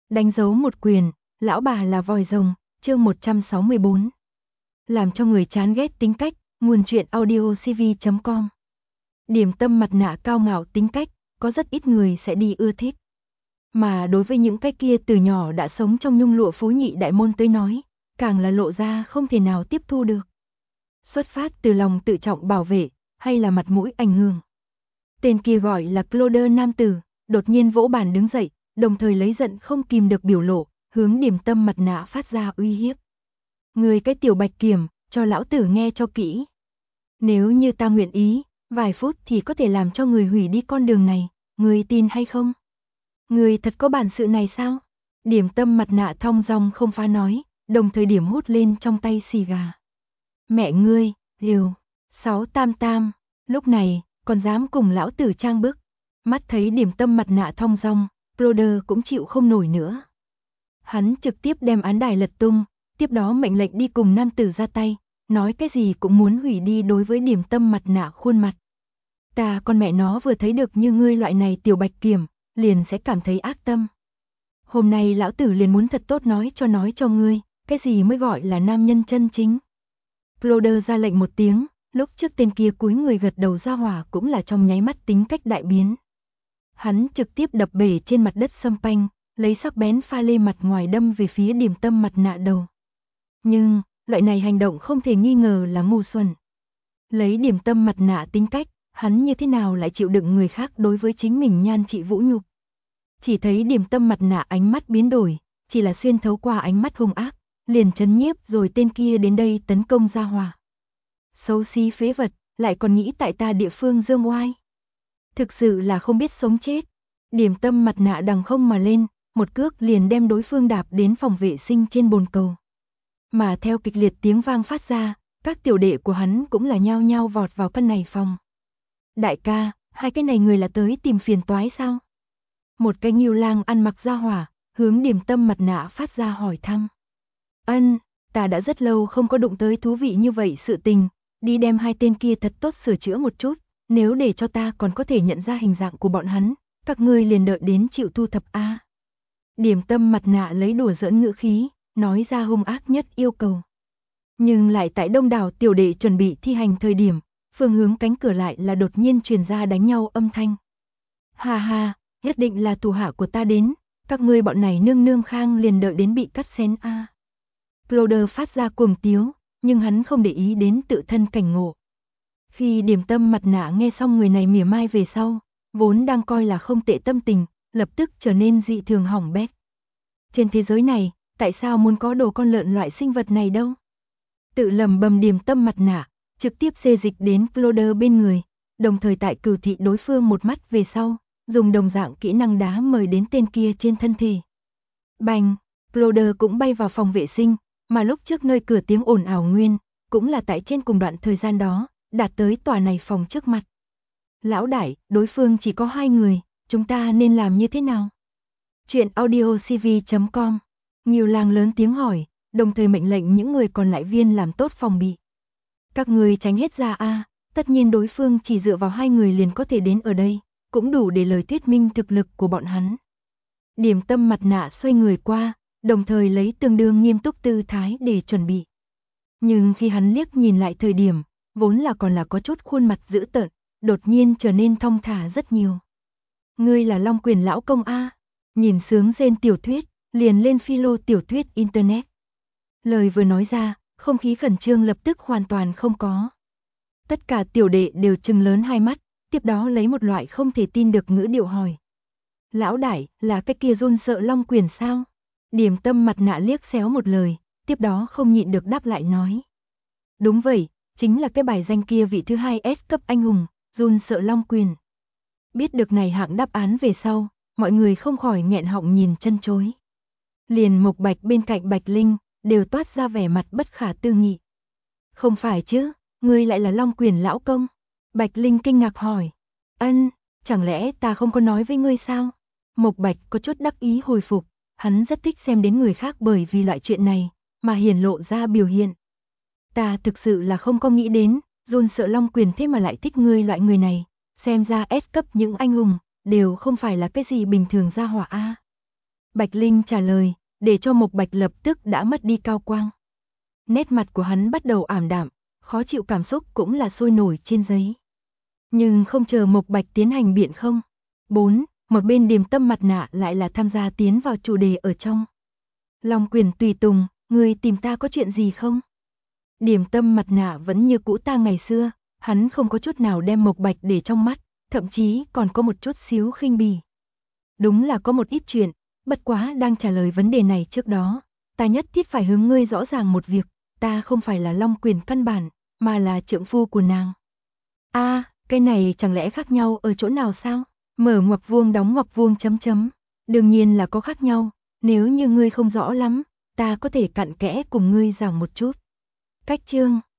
Đánh dấu một quyền, lão bà là vòi rồng, chương 164. Làm cho người chán ghét tính cách, nguồn truyện audiocv.com. Điểm tâm mặt nạ cao ngạo tính cách, có rất ít người sẽ đi ưa thích. Mà đối với những cái kia từ nhỏ đã sống trong nhung lụa phú nhị đại môn tới nói, càng là lộ ra không thể nào tiếp thu được. Xuất phát từ lòng tự trọng bảo vệ, hay là mặt mũi ảnh hưởng. Tên kia gọi là Claude nam tử, đột nhiên vỗ bàn đứng dậy, đồng thời lấy giận không kìm được biểu lộ, hướng điểm tâm mặt nạ phát ra uy hiếp. Người cái tiểu bạch kiểm, cho lão tử nghe cho kỹ. Nếu như ta nguyện ý, vài phút thì có thể làm cho người hủy đi con đường này, người tin hay không? Người thật có bản sự này sao? Điểm tâm mặt nạ thong dong không phá nói, đồng thời điểm hút lên trong tay xì gà. Mẹ ngươi, liều, 688, lúc này, còn dám cùng lão tử trang bức. Mắt thấy điểm tâm mặt nạ thong dong, Claude cũng chịu không nổi nữa. Hắn trực tiếp đem án đài lật tung, tiếp đó mệnh lệnh đi cùng nam tử ra tay, nói cái gì cũng muốn hủy đi đối với điểm tâm mặt nạ khuôn mặt. Ta con mẹ nó vừa thấy được như ngươi loại này tiểu bạch kiểm, liền sẽ cảm thấy ác tâm. Hôm nay lão tử liền muốn thật tốt nói cho ngươi, cái gì mới gọi là nam nhân chân chính. Claude ra lệnh một tiếng, lúc trước tên kia cúi người gật đầu ra hỏa cũng là trong nháy mắt tính cách đại biến. Hắn trực tiếp đập bể trên mặt đất sâm panh, lấy sắc bén pha lê mặt ngoài đâm về phía điểm tâm mặt nạ đầu. Nhưng, loại này hành động không thể nghi ngờ là ngu xuẩn. Lấy điểm tâm mặt nạ tính cách, hắn như thế nào lại chịu đựng người khác đối với chính mình nhan trị vũ nhục. Chỉ thấy điểm tâm mặt nạ ánh mắt biến đổi, chỉ là xuyên thấu qua ánh mắt hung ác, liền chấn nhiếp rồi tên kia đến đây tấn công ra hỏa. Xấu xí phế vật, lại còn nghĩ tại ta địa phương dương oai. Thực sự là không biết sống chết. Điểm tâm mặt nạ đằng không mà lên, một cước liền đem đối phương đạp đến phòng vệ sinh trên bồn cầu. Mà theo kịch liệt tiếng vang phát ra, các tiểu đệ của hắn cũng là nhao nhao vọt vào căn này phòng. Đại ca, hai cái này người là tới tìm phiền toái sao? Một cái Ngưu Lang ăn mặc ra hỏa, hướng điểm tâm mặt nạ phát ra hỏi thăm. Ân, ta đã rất lâu không có đụng tới thú vị như vậy sự tình, đi đem hai tên kia thật tốt sửa chữa một chút, nếu để cho ta còn có thể nhận ra hình dạng của bọn hắn, các ngươi liền đợi đến chịu thu thập a. Điểm tâm mặt nạ lấy đùa giỡn ngữ khí, nói ra hung ác nhất yêu cầu. Nhưng lại tại đông đảo tiểu đệ chuẩn bị thi hành thời điểm, phương hướng cánh cửa lại là đột nhiên truyền ra đánh nhau âm thanh. Ha ha, nhất định là thủ hạ của ta đến, các ngươi bọn này nương nương khang liền đợi đến bị cắt xén a. Claude phát ra cuồng tiếu, nhưng hắn không để ý đến tự thân cảnh ngộ. Khi điểm tâm mặt nạ nghe xong người này mỉa mai về sau, vốn đang coi là không tệ tâm tình, lập tức trở nên dị thường hỏng bét. Trên thế giới này, tại sao muốn có đồ con lợn loại sinh vật này đâu? Tự lầm bầm điểm tâm mặt nạ, trực tiếp xê dịch đến Claude bên người, đồng thời tại cửu thị đối phương một mắt về sau, dùng đồng dạng kỹ năng đá mời đến tên kia trên thân thể. Bành, Claude cũng bay vào phòng vệ sinh, mà lúc trước nơi cửa tiếng ồn ào nguyên, cũng là tại trên cùng đoạn thời gian đó, đạt tới tòa này phòng trước mặt. Lão đại, đối phương chỉ có 2 người, chúng ta nên làm như thế nào? Chuyện audiocv.com. Ngưu Lang lớn tiếng hỏi, đồng thời mệnh lệnh những người còn lại viên làm tốt phòng bị. Các người tránh hết ra a, tất nhiên đối phương chỉ dựa vào 2 người liền có thể đến ở đây, cũng đủ để lời thuyết minh thực lực của bọn hắn. Điểm tâm mặt nạ xoay người qua, đồng thời lấy tương đương nghiêm túc tư thái để chuẩn bị. Nhưng khi hắn liếc nhìn lại thời điểm, vốn là còn là có chút khuôn mặt dữ tợn, đột nhiên trở nên thong thả rất nhiều. Ngươi là Long Quyền lão công a? Nhìn sướng rên tiểu thuyết, liền lên philo tiểu thuyết internet. Lời vừa nói ra, không khí khẩn trương lập tức hoàn toàn không có. Tất cả tiểu đệ đều trừng lớn hai mắt, tiếp đó lấy một loại không thể tin được ngữ điệu hỏi. Lão đại, là cái kia run sợ Long Quyền sao? Điểm tâm mặt nạ liếc xéo một lời, tiếp đó không nhịn được đáp lại nói. Đúng vậy, chính là cái bài danh kia vị thứ 2 S cấp anh hùng, run sợ Long Quyền. Biết được này hạng đáp án về sau, mọi người không khỏi nghẹn họng nhìn chân chối. Liền Mộc Bạch bên cạnh Bạch Linh, đều toát ra vẻ mặt bất khả tư nghị. Không phải chứ, ngươi lại là Long Quyền lão công? Bạch Linh kinh ngạc hỏi. Ân, chẳng lẽ ta không có nói với ngươi sao? Mộc Bạch có chút đắc ý hồi phục, hắn rất thích xem đến người khác bởi vì loại chuyện này, mà hiển lộ ra biểu hiện. Ta thực sự là không có nghĩ đến, run sợ Long Quyền thế mà lại thích ngươi loại người này, xem ra S cấp những anh hùng, đều không phải là cái gì bình thường ra hỏa a. Bạch Linh trả lời, để cho Mộc Bạch lập tức đã mất đi cao quang. Nét mặt của hắn bắt đầu ảm đạm, khó chịu cảm xúc cũng là sôi nổi trên giấy. Nhưng không chờ Mộc Bạch tiến hành biện không. 4. Một bên Điềm Tâm mặt nạ lại là tham gia tiến vào chủ đề ở trong. Long Quyền tùy tùng, ngươi tìm ta có chuyện gì không? Điềm Tâm mặt nạ vẫn như cũ ta ngày xưa, hắn không có chút nào đem Mộc Bạch để trong mắt, thậm chí còn có một chút xíu khinh bỉ. Đúng là có một ít chuyện, bất quá đang trả lời vấn đề này trước đó, ta nhất thiết phải hướng ngươi rõ ràng một việc, ta không phải là Long Quyền căn bản, mà là trượng phu của nàng. A, cái này chẳng lẽ khác nhau ở chỗ nào sao? Mở ngoặc vuông đóng ngoặc vuông chấm chấm. Đương nhiên là có khác nhau, nếu như ngươi không rõ lắm, ta có thể cặn kẽ cùng ngươi giảng một chút. Cách chương